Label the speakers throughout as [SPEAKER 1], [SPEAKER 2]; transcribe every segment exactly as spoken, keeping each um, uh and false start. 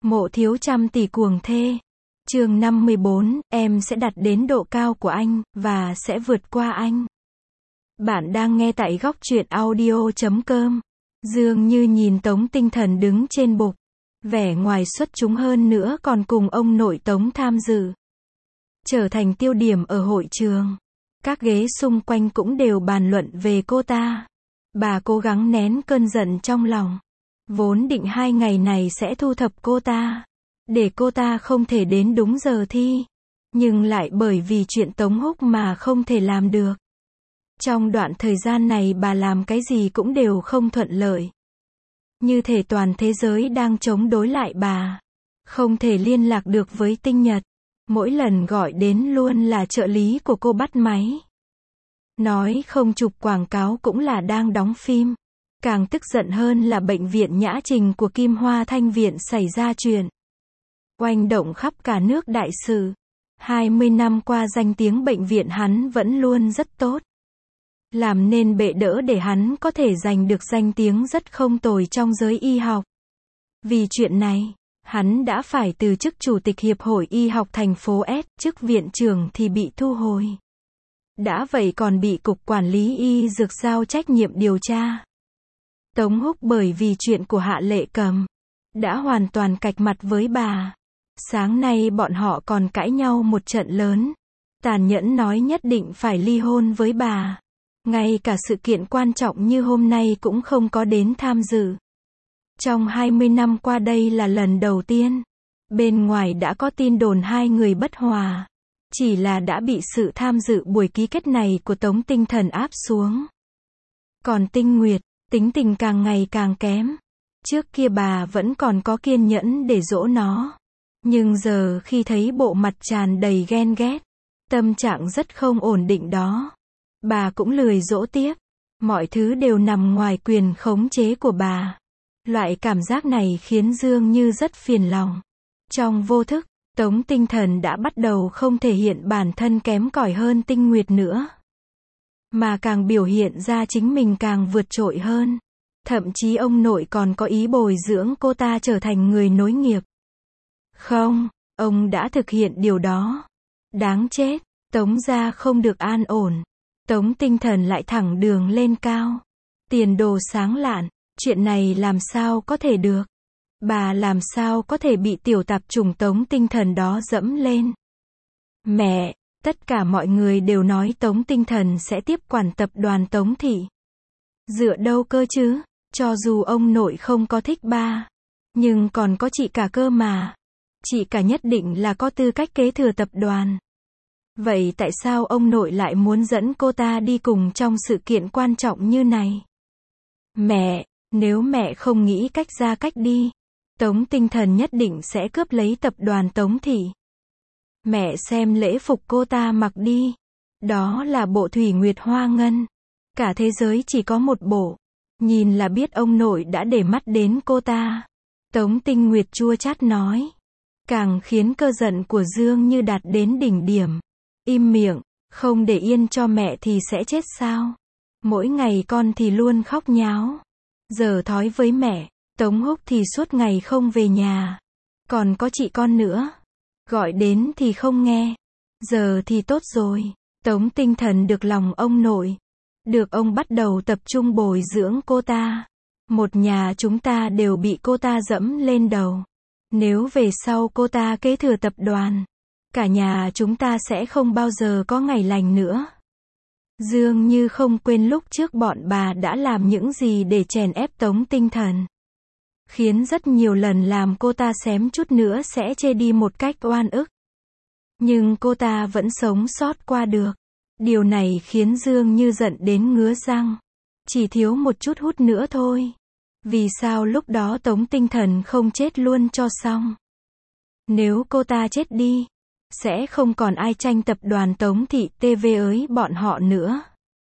[SPEAKER 1] Mộ thiếu trăm tỷ cuồng thê. Chương năm mươi bốn, em sẽ đặt đến độ cao của anh, và sẽ vượt qua anh. Bạn đang nghe tại góc truyện audio chấm com. Dương Như nhìn Tống Tinh Thần đứng trên bục. Vẻ ngoài xuất chúng hơn nữa còn cùng ông nội Tống tham dự. Trở thành tiêu điểm ở hội trường. Các ghế xung quanh cũng đều bàn luận về cô ta. Bà cố gắng nén cơn giận trong lòng. Vốn định hai ngày này sẽ thu thập cô ta. Để cô ta không thể đến đúng giờ thi. Nhưng lại bởi vì chuyện Tống Húc mà không thể làm được. Trong đoạn thời gian này bà làm cái gì cũng đều không thuận lợi. Như thể toàn thế giới đang chống đối lại bà. Không thể liên lạc được với Tinh Nhật. Mỗi lần gọi đến luôn là trợ lý của cô bắt máy. Nói không chụp quảng cáo cũng là đang đóng phim. Càng tức giận hơn là bệnh viện Nhã Trình của Kim Hoa Thanh Viện xảy ra chuyện. Oanh động khắp cả nước đại sự. hai mươi năm qua danh tiếng bệnh viện hắn vẫn luôn rất tốt. Làm nên bệ đỡ để hắn có thể giành được danh tiếng rất không tồi trong giới y học. Vì chuyện này, hắn đã phải từ chức Chủ tịch Hiệp hội Y học thành phố S, chức viện trưởng thì bị thu hồi. Đã vậy còn bị Cục Quản lý Y Dược giao trách nhiệm điều tra. Tống Húc bởi vì chuyện của Hạ Lệ Cầm, đã hoàn toàn cạch mặt với bà. Sáng nay bọn họ còn cãi nhau một trận lớn. Tàn nhẫn nói nhất định phải ly hôn với bà. Ngay cả sự kiện quan trọng như hôm nay cũng không có đến tham dự. Trong hai mươi năm qua đây là lần đầu tiên. Bên ngoài đã có tin đồn hai người bất hòa. Chỉ là đã bị sự tham dự buổi ký kết này của Tống Tinh Thần áp xuống. Còn Tinh Nguyệt, tính tình càng ngày càng kém. Trước kia bà vẫn còn có kiên nhẫn để dỗ nó. Nhưng giờ khi thấy bộ mặt tràn đầy ghen ghét, tâm trạng rất không ổn định đó. Bà cũng lười dỗ tiếp. Mọi thứ đều nằm ngoài quyền khống chế của bà. Loại cảm giác này khiến Dương Như rất phiền lòng. Trong vô thức, Tống Tinh Thần đã bắt đầu không thể hiện bản thân kém cỏi hơn Tinh Nguyệt nữa. Mà càng biểu hiện ra chính mình càng vượt trội hơn. Thậm chí ông nội còn có ý bồi dưỡng cô ta trở thành người nối nghiệp. Không, ông đã thực hiện điều đó. Đáng chết, Tống gia không được an ổn. Tống Tinh Thần lại thẳng đường lên cao. Tiền đồ sáng lạn, chuyện này làm sao có thể được. Bà làm sao có thể bị tiểu tạp chủng Tống Tinh Thần đó dẫm lên. Mẹ, tất cả mọi người đều nói Tống Tinh Thần sẽ tiếp quản tập đoàn Tống Thị. Dựa đâu cơ chứ, cho dù ông nội không có thích ba. Nhưng còn có chị cả cơ mà. Chị cả nhất định là có tư cách kế thừa tập đoàn. Vậy tại sao ông nội lại muốn dẫn cô ta đi cùng trong sự kiện quan trọng như này? Mẹ, nếu mẹ không nghĩ cách ra cách đi, Tống Tinh Thần nhất định sẽ cướp lấy tập đoàn Tống Thị. Mẹ xem lễ phục cô ta mặc đi. Đó là bộ Thủy Nguyệt Hoa Ngân. Cả thế giới chỉ có một bộ. Nhìn là biết ông nội đã để mắt đến cô ta. Tống Tinh Nguyệt chua chát nói. Càng khiến cơ giận của Dương Như đạt đến đỉnh điểm. Im miệng, không để yên cho mẹ thì sẽ chết sao? Mỗi ngày con thì luôn khóc nháo. Giờ thói với mẹ, Tống Húc thì suốt ngày không về nhà. Còn có chị con nữa. Gọi đến thì không nghe. Giờ thì tốt rồi. Tống Tinh Thần được lòng ông nội. Được ông bắt đầu tập trung bồi dưỡng cô ta. Một nhà chúng ta đều bị cô ta dẫm lên đầu. Nếu về sau cô ta kế thừa tập đoàn, cả nhà chúng ta sẽ không bao giờ có ngày lành nữa. Dương Như không quên lúc trước bọn bà đã làm những gì để chèn ép Tống Tinh Thần. Khiến rất nhiều lần làm cô ta xém chút nữa sẽ chê đi một cách oan ức. Nhưng cô ta vẫn sống sót qua được. Điều này khiến Dương Như giận đến ngứa răng. Chỉ thiếu một chút hút nữa thôi. Vì sao lúc đó Tống Tinh Thần không chết luôn cho xong? Nếu cô ta chết đi, sẽ không còn ai tranh tập đoàn Tống Thị ti vi ới bọn họ nữa.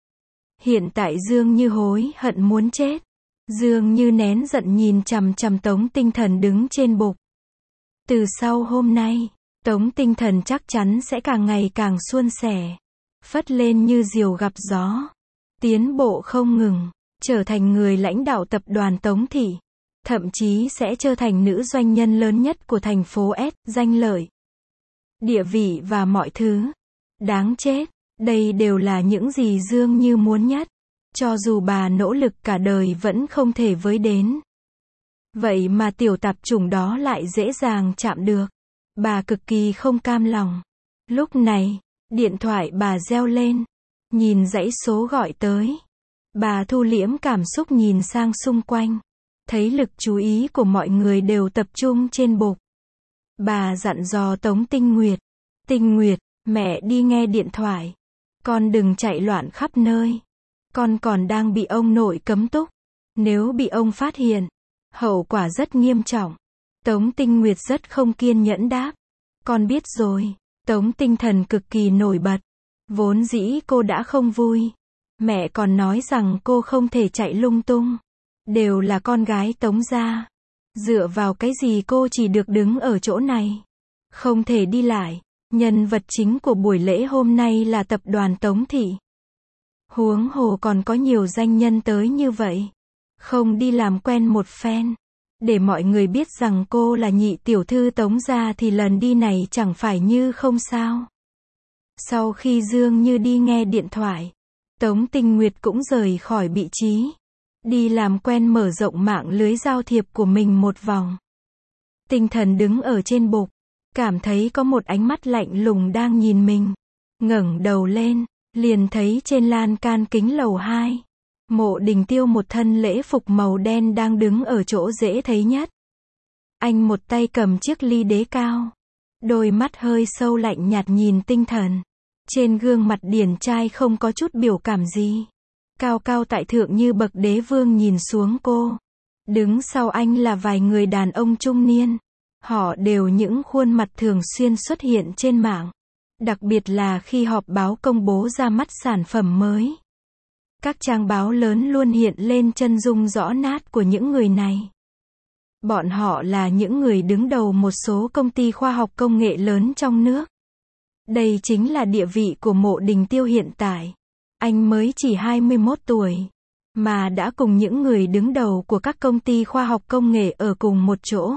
[SPEAKER 1] Hiện tại Dương Như hối hận muốn chết. Dương Như nén giận nhìn chằm chằm Tống Tinh Thần đứng trên bục. Từ sau hôm nay, Tống Tinh Thần chắc chắn sẽ càng ngày càng suôn sẻ. Phất lên như diều gặp gió. Tiến bộ không ngừng. Trở thành người lãnh đạo tập đoàn Tống Thị. thậm chí sẽ trở thành nữ doanh nhân lớn nhất của thành phố S, danh lợi, địa vị và mọi thứ. Đáng chết, đây đều là những gì Dương Như muốn nhất. Cho dù bà nỗ lực cả đời vẫn không thể với đến. Vậy mà tiểu tạp chủng đó lại dễ dàng chạm được. Bà cực kỳ không cam lòng. Lúc này, điện thoại bà reo lên. Nhìn dãy số gọi tới. Bà thu liễm cảm xúc nhìn sang xung quanh. Thấy lực chú ý của mọi người đều tập trung trên bục. Bà dặn dò Tống Tinh Nguyệt. Tinh Nguyệt, mẹ đi nghe điện thoại. Con đừng chạy loạn khắp nơi. Con còn đang bị ông nội cấm túc. Nếu bị ông phát hiện, hậu quả rất nghiêm trọng. Tống Tinh Nguyệt rất không kiên nhẫn đáp. Con biết rồi. Tống tinh thần cực kỳ nổi bật. Vốn dĩ cô đã không vui. Mẹ còn nói rằng cô không thể chạy lung tung. Đều là con gái Tống gia. Dựa vào cái gì cô chỉ được đứng ở chỗ này. Không thể đi lại. Nhân vật chính của buổi lễ hôm nay là tập đoàn Tống Thị. Huống hồ còn có nhiều danh nhân tới như vậy. Không đi làm quen một phen. Để mọi người biết rằng cô là nhị tiểu thư Tống gia thì lần đi này chẳng phải như không sao. Sau khi Dương Như đi nghe điện thoại, Tống Tinh Nguyệt cũng rời khỏi vị trí. Đi làm quen mở rộng mạng lưới giao thiệp của mình một vòng. Tinh thần đứng ở trên bục. Cảm thấy có một ánh mắt lạnh lùng đang nhìn mình. Ngẩng đầu lên, liền thấy trên lan can kính lầu hai. Mộ Đình Tiêu một thân lễ phục màu đen đang đứng ở chỗ dễ thấy nhất. Anh một tay cầm chiếc ly đế cao. Đôi mắt hơi sâu lạnh nhạt nhìn Tinh Thần. Trên gương mặt điển trai không có chút biểu cảm gì. Cao cao tại thượng như bậc đế vương nhìn xuống cô. Đứng sau anh là vài người đàn ông trung niên. Họ đều những khuôn mặt thường xuyên xuất hiện trên mạng. Đặc biệt là khi họp báo công bố ra mắt sản phẩm mới. Các trang báo lớn luôn hiện lên chân dung rõ nát của những người này. Bọn họ là những người đứng đầu một số công ty khoa học công nghệ lớn trong nước. Đây chính là địa vị của Mộ Đình Tiêu hiện tại. Anh mới chỉ hai mươi mốt tuổi. Mà đã cùng những người đứng đầu của các công ty khoa học công nghệ ở cùng một chỗ.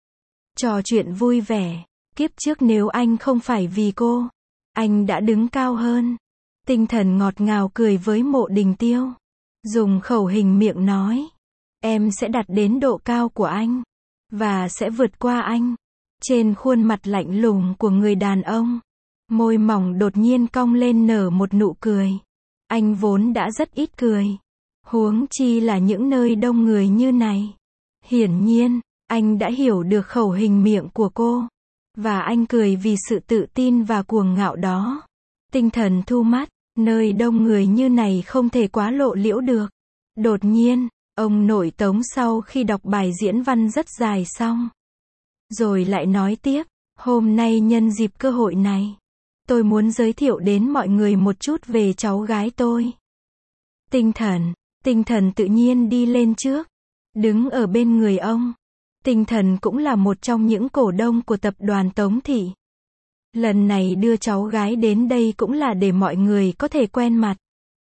[SPEAKER 1] Trò chuyện vui vẻ. Kiếp trước nếu anh không phải vì cô, anh đã đứng cao hơn. Tinh Thần ngọt ngào cười với Mộ Đình Tiêu. Dùng khẩu hình miệng nói. Em sẽ đạt đến độ cao của anh. Và sẽ vượt qua anh. Trên khuôn mặt lạnh lùng của người đàn ông. Môi mỏng đột nhiên cong lên nở một nụ cười. Anh vốn đã rất ít cười. Huống chi là những nơi đông người như này. Hiển nhiên, anh đã hiểu được khẩu hình miệng của cô. Và anh cười vì sự tự tin và cuồng ngạo đó. Tinh Thần thu mắt. Nơi đông người như này không thể quá lộ liễu được. Đột nhiên, ông nội Tống sau khi đọc bài diễn văn rất dài xong. Rồi lại nói tiếp. Hôm nay nhân dịp cơ hội này. Tôi muốn giới thiệu đến mọi người một chút về cháu gái tôi. Tinh Thần. Tinh Thần tự nhiên đi lên trước. Đứng ở bên người ông. Tinh Thần cũng là một trong những cổ đông của tập đoàn Tống Thị. Lần này đưa cháu gái đến đây cũng là để mọi người có thể quen mặt.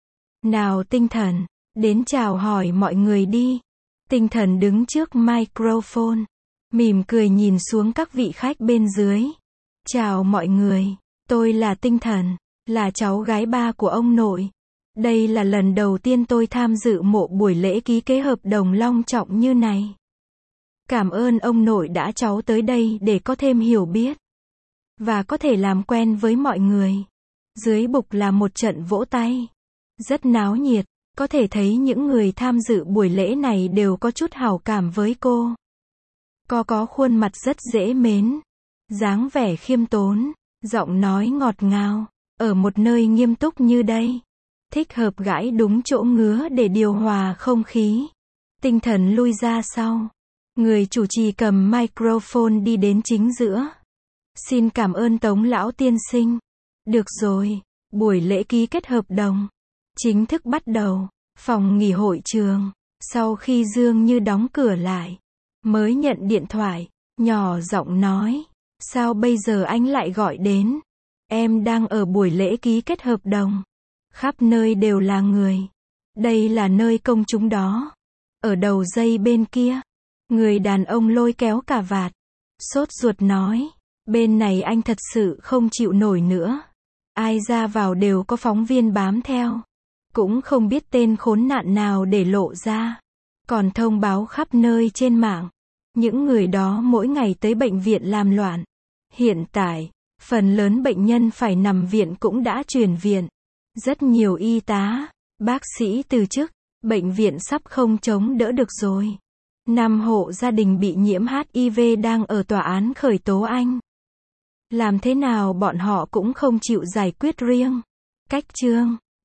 [SPEAKER 1] Nào Tinh Thần, đến chào hỏi mọi người đi. Tinh Thần đứng trước microphone. Mỉm cười nhìn xuống các vị khách bên dưới. Chào mọi người, tôi là Tinh Thần, là cháu gái ba của ông nội. Đây là lần đầu tiên tôi tham dự một buổi lễ ký kết hợp đồng long trọng như này. Cảm ơn ông nội đã cháu tới đây để có thêm hiểu biết. Và có thể làm quen với mọi người. Dưới bục là một trận vỗ tay. Rất náo nhiệt, có thể thấy những người tham dự buổi lễ này đều có chút hảo cảm với cô. Cô có khuôn mặt rất dễ mến. Dáng vẻ khiêm tốn, giọng nói ngọt ngào. Ở một nơi nghiêm túc như đây. Thích hợp gãi đúng chỗ ngứa để điều hòa không khí. Tinh Thần lui ra sau. Người chủ trì cầm microphone đi đến chính giữa. Xin cảm ơn Tống lão tiên sinh. Được rồi, buổi lễ ký kết hợp đồng chính thức bắt đầu. Phòng nghỉ hội trường. Sau khi Dương Như đóng cửa lại, mới nhận điện thoại, nhỏ giọng nói. Sao bây giờ anh lại gọi đến? Em đang ở buổi lễ ký kết hợp đồng. Khắp nơi đều là người. Đây là nơi công chúng đó. Ở đầu dây bên kia, Người đàn ông lôi kéo cà vạt. Sốt ruột nói. Bên này anh thật sự không chịu nổi nữa. Ai ra vào đều có phóng viên bám theo. Cũng không biết tên khốn nạn nào để lộ ra. Còn thông báo khắp nơi trên mạng. Những người đó mỗi ngày tới bệnh viện làm loạn. Hiện tại, phần lớn bệnh nhân phải nằm viện cũng đã chuyển viện. Rất nhiều y tá, bác sĩ từ chức. Bệnh viện sắp không chống đỡ được rồi. Năm hộ gia đình bị nhiễm hát i vê đang ở tòa án khởi tố anh. Làm thế nào bọn họ cũng không chịu giải quyết riêng. Cách chương